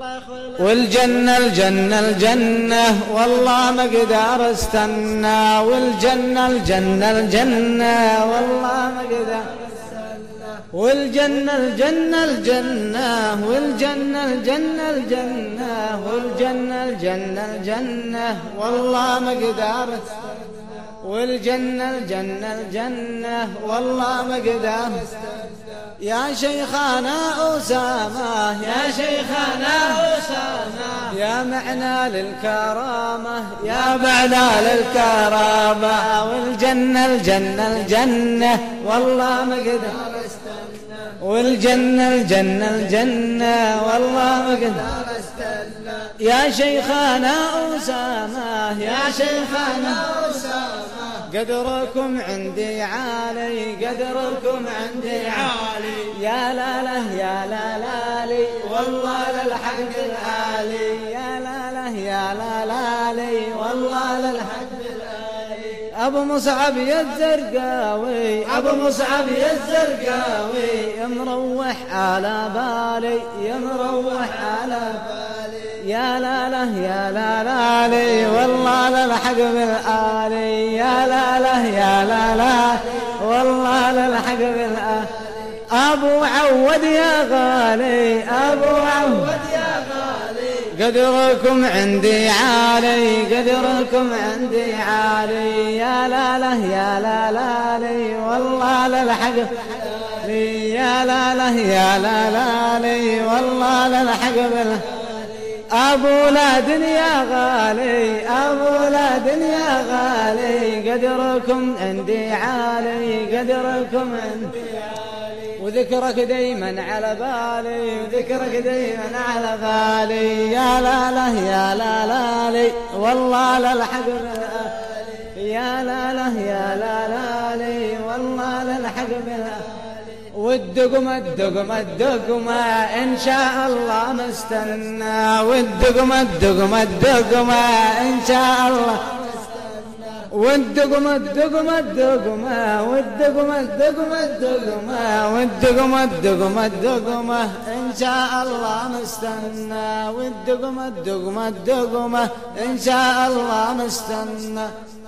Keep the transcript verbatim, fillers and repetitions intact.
والجنة الجنة الجنة والله ما اقدر استنى، والجنة الجنة الجنة والله ما اقدر، والجنة الجنة الجنة والجنة الجنة الجنة والجنة الجنة الجنة والله ما اقدر، والجنة الجنة الجنة والله ما اقدر. يا شيخنا أسامة يا شيخنا أسامة يا معنى للكرامة يا معنى للكرامة، والجنة الجنة الجنة والله ما اقدر، والجنة الجنة الجنة والله ما اقدر. يا شيخنا أسامة يا شيخنا أسامة قدركم عندي عالي، قدركم عندي عالي، يا لا له يا لا لا لي والله للحق العالي، يا لا له يا لا لا لي والله للحق العالي. أبو مصعب يا الزرقاوي أبو مصعب يا الزرقاوي مروح على بالي يا مروح على بالي، يا لا له يا لا لا لي والله للحق بالآلي، يا لا له يا لا لا والله للحق بالآلي. أبو عود يا غالي أبو عود يا غالي قدركم عندي عالي، قدركم عندي عالي، يا لا له يا لا لا لي والله للحق لي، يا لا له يا لا لا لي والله للحق بالآلي. أبو لا دنيا غالي أبو لا دنيا غالي قدركم عندي عالي، قدركم عندي عالي، وذكرك دايما على بالي وذكرك دايما على بالي، يا لا له يا لا لا لي والله للحق بالآلي، يا لا له يا لا لا لي والله للحق بالآلي. والدقمة الدقمة الدقمة إن شاء الله مستنى، والدقمة الدقمة الدقمة إن شاء الله، والدقمة الدقمة الدقمة والدقمة الدقمة الدقمة والدقمة الدقمة الدقمة إن شاء الله مستنى، والدقمة الدقمة الدقمة إن شاء الله مستنى.